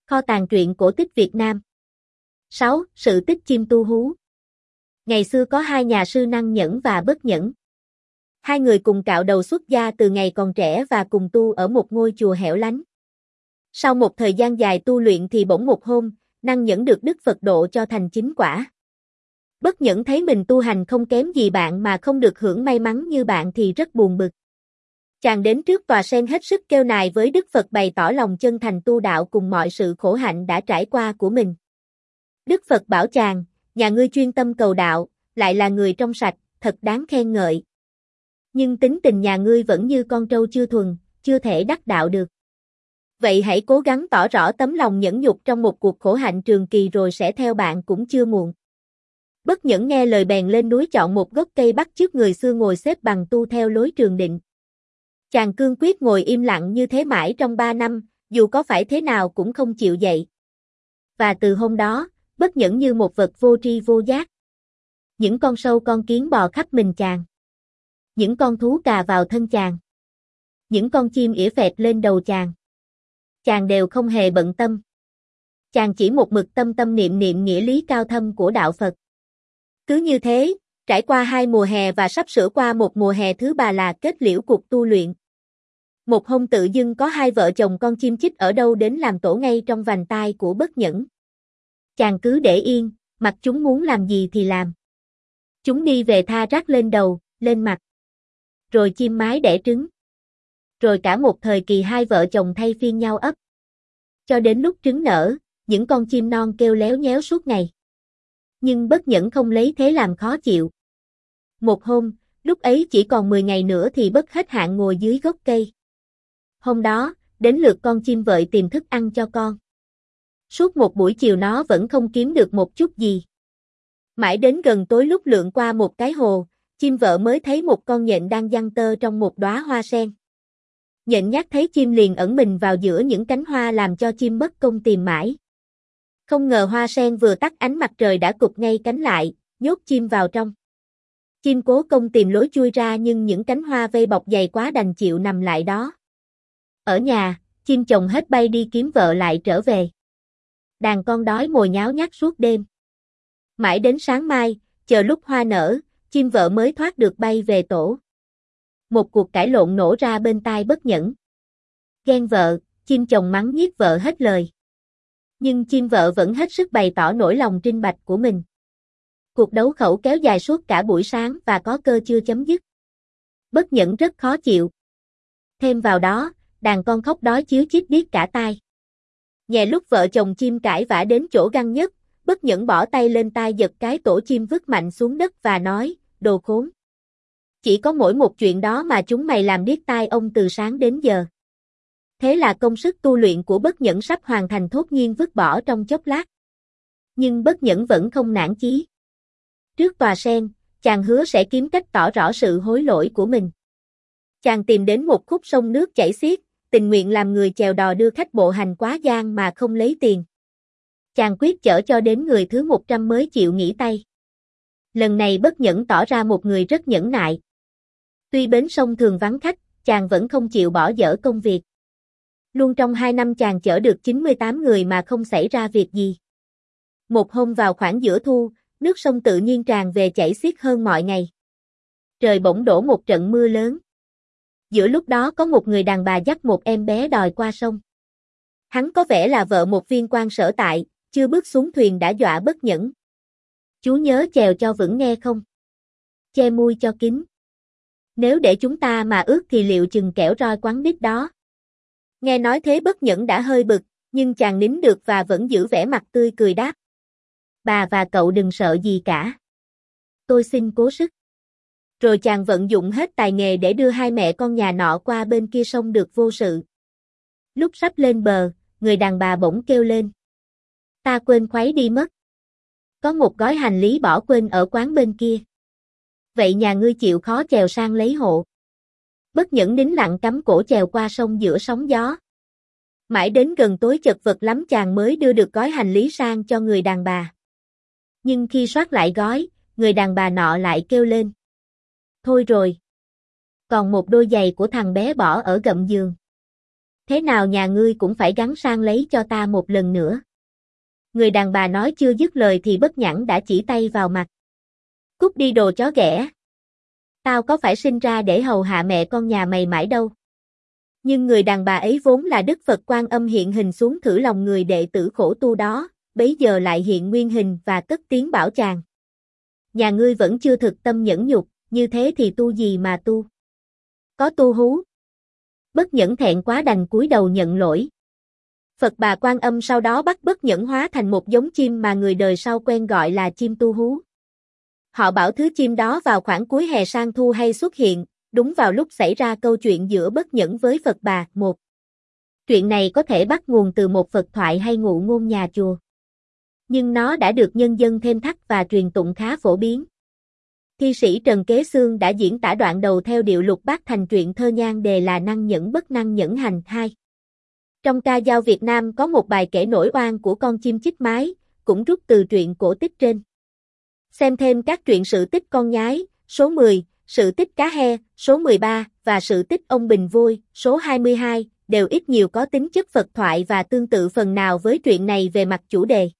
Kho tàng truyện cổ tích Việt Nam. 6. Sự tích chim tu hú. Ngày xưa có hai nhà sư Năng Nhẫn và Bất Nhẫn. Hai người cùng cạo đầu xuất gia từ ngày còn trẻ và cùng tu ở một ngôi chùa hẻo lánh. Sau một thời gian dài tu luyện thì bỗng một hôm, Năng Nhẫn được Đức Phật độ cho thành chính quả. Bất Nhẫn thấy mình tu hành không kém gì bạn mà không được hưởng may mắn như bạn thì rất buồn bực. Chàng đến trước tòa sen hết sức kêu nài với Đức Phật bày tỏ lòng chân thành tu đạo cùng mọi sự khổ hạnh đã trải qua của mình. Đức Phật bảo chàng, nhà ngươi chuyên tâm cầu đạo, lại là người trong sạch, thật đáng khen ngợi. Nhưng tính tình nhà ngươi vẫn như con trâu chưa thuần, chưa thể đắc đạo được. Vậy hãy cố gắng tỏ rõ tấm lòng nhẫn nhục trong một cuộc khổ hạnh trường kỳ rồi sẽ theo bạn cũng chưa muộn. Bất Nhẫn nghe lời bèn lên núi chọn một gốc cây bắt chước người xưa ngồi xếp bằng tu theo lối Trường Định. Chàng cương quyết ngồi im lặng như thế mãi trong 3 năm, dù có phải thế nào cũng không chịu dậy. Và từ hôm đó, Bất Nhẫn như một vật vô tri vô giác. Những con sâu con kiến bò khắp mình chàng. Những con thú cà vào thân chàng. Những con chim ỉa phẹt lên đầu chàng. Chàng đều không hề bận tâm. Chàng chỉ một mực tâm tâm niệm niệm nghĩa lý cao thâm của đạo Phật. Cứ như thế, trải qua 2 mùa hè và sắp sửa qua một mùa hè thứ 3 là kết liễu cuộc tu luyện. Một hôm tự dưng có 2 vợ chồng con chim chích ở đâu đến làm tổ ngay trong vành tai của Bất Nhẫn. Chàng cứ để yên, mặc chúng muốn làm gì thì làm. Chúng đi về tha rác lên đầu, lên mặt. Rồi chim mái đẻ trứng. Rồi cả một thời kỳ 2 vợ chồng thay phiên nhau ấp. Cho đến lúc trứng nở, những con chim non kêu léo nhéo suốt ngày. Nhưng Bất Nhẫn không lấy thế làm khó chịu. Một hôm, lúc ấy chỉ còn 10 ngày nữa thì Bất hết hạn ngồi dưới gốc cây. Hôm đó, đến lượt con chim vợi tìm thức ăn cho con. Suốt một buổi chiều nó vẫn không kiếm được một chút gì. Mãi đến gần tối lúc lượn qua một cái hồ, chim vợ mới thấy một con nhện đang giăng tơ trong một đóa hoa sen. Nhện nhát thấy chim liền ẩn mình vào giữa những cánh hoa làm cho chim mất công tìm mãi. Không ngờ hoa sen vừa tắt ánh mặt trời đã cụp ngay cánh lại, nhốt chim vào trong. Chim cố công tìm lối chui ra nhưng những cánh hoa vây bọc dày quá đành chịu nằm lại đó. Ở nhà, chim chồng hết bay đi kiếm vợ lại trở về. Đàn con đói mồi nháo nhác suốt đêm. Mãi đến sáng mai, chờ lúc hoa nở, chim vợ mới thoát được bay về tổ. Một cuộc cãi lộn nổ ra bên tai Bất Nhẫn. Ghen vợ, chim chồng mắng nhiếc vợ hết lời. Nhưng chim vợ vẫn hết sức bày tỏ nỗi lòng trinh bạch của mình. Cuộc đấu khẩu kéo dài suốt cả buổi sáng và có cơ chưa chấm dứt. Bất Nhẫn rất khó chịu. Thêm vào đó, đàn con khóc đói chíu chít điếc cả tai. Nhè lúc vợ chồng chim cãi vã đến chỗ găng nhất, Bất Nhẫn bỏ tay lên tai giật cái tổ chim vứt mạnh xuống đất và nói, đồ khốn. Chỉ có mỗi một chuyện đó mà chúng mày làm điếc tai ông từ sáng đến giờ. Thế là công sức tu luyện của Bất Nhẫn sắp hoàn thành thốt nhiên vứt bỏ trong chốc lát. Nhưng Bất Nhẫn vẫn không nản chí. Trước tòa sen, chàng hứa sẽ kiếm cách tỏ rõ sự hối lỗi của mình. Chàng tìm đến một khúc sông nước chảy xiết, tình nguyện làm người chèo đò đưa khách bộ hành quá giang mà không lấy tiền. Chàng quyết chở cho đến người thứ 100 mới chịu nghỉ tay. Lần này Bất Nhẫn tỏ ra một người rất nhẫn nại. Tuy bến sông thường vắng khách, chàng vẫn không chịu bỏ dở công việc. Luôn trong 2 năm chàng chở được 98 người mà không xảy ra việc gì. Một hôm vào khoảng giữa thu, nước sông tự nhiên tràn về chảy xiết hơn mọi ngày. Trời bỗng đổ một trận mưa lớn. Giữa lúc đó có một người đàn bà dắt một em bé đòi qua sông. Hắn có vẻ là vợ một viên quan sở tại, chưa bước xuống thuyền đã dọa Bất Nhẫn. Chú nhớ chèo cho vững nghe không? Che mui cho kín. Nếu để chúng ta mà ướt thì liệu chừng kẻo roi quắn đít đó. Nghe nói thế Bất Nhẫn đã hơi bực, nhưng chàng nín được và vẫn giữ vẻ mặt tươi cười đáp. Bà và cậu đừng sợ gì cả. Tôi xin cố sức. Rồi chàng vận dụng hết tài nghề để đưa 2 mẹ con nhà nọ qua bên kia sông được vô sự. Lúc sắp lên bờ, người đàn bà bỗng kêu lên. Ta quên khuấy đi mất. Có một gói hành lý bỏ quên ở quán bên kia. Vậy nhà ngươi chịu khó chèo sang lấy hộ. Bất Nhẫn nín lặng cắm cổ chèo qua sông giữa sóng gió. Mãi đến gần tối chật vật lắm chàng mới đưa được gói hành lý sang cho người đàn bà. Nhưng khi soát lại gói, người đàn bà nọ lại kêu lên. Thôi rồi. Còn một đôi giày của thằng bé bỏ ở gầm giường. Thế nào nhà ngươi cũng phải gắng sang lấy cho ta một lần nữa. Người đàn bà nói chưa dứt lời thì Bất Nhãn đã chỉ tay vào mặt. Cút đi đồ chó ghẻ. Tao có phải sinh ra để hầu hạ mẹ con nhà mày mãi đâu. Nhưng người đàn bà ấy vốn là Đức Phật Quan Âm hiện hình xuống thử lòng người đệ tử khổ tu đó, bấy giờ lại hiện nguyên hình và cất tiếng bảo chàng. Nhà ngươi vẫn chưa thực tâm nhẫn nhục, như thế thì tu gì mà tu. Có tu hú. Bất Nhẫn thẹn quá đành cúi đầu nhận lỗi. Phật Bà Quan Âm sau đó bắt Bất Nhẫn hóa thành một giống chim mà người đời sau quen gọi là chim tu hú. Họ bảo thứ chim đó vào khoảng cuối hè sang thu hay xuất hiện, đúng vào lúc xảy ra câu chuyện giữa Bất Nhẫn với Phật Bà. Một chuyện này có thể bắt nguồn từ một Phật thoại hay ngụ ngôn nhà chùa. Nhưng nó đã được nhân dân thêm thắt và truyền tụng khá phổ biến. Thi sĩ Trần Kế Xương đã diễn tả đoạn đầu theo điệu lục bát thành truyện thơ nhan đề là Năng Nhẫn Bất Năng Nhẫn Hành 2. Trong ca dao Việt Nam có một bài kể nổi oan của con chim chích mái, cũng rút từ truyện cổ tích trên. Xem thêm các truyện sự tích con nhái, số 10, sự tích cá he, số 13, và sự tích ông Bình Vôi, số 22, đều ít nhiều có tính chất Phật thoại và tương tự phần nào với truyện này về mặt chủ đề.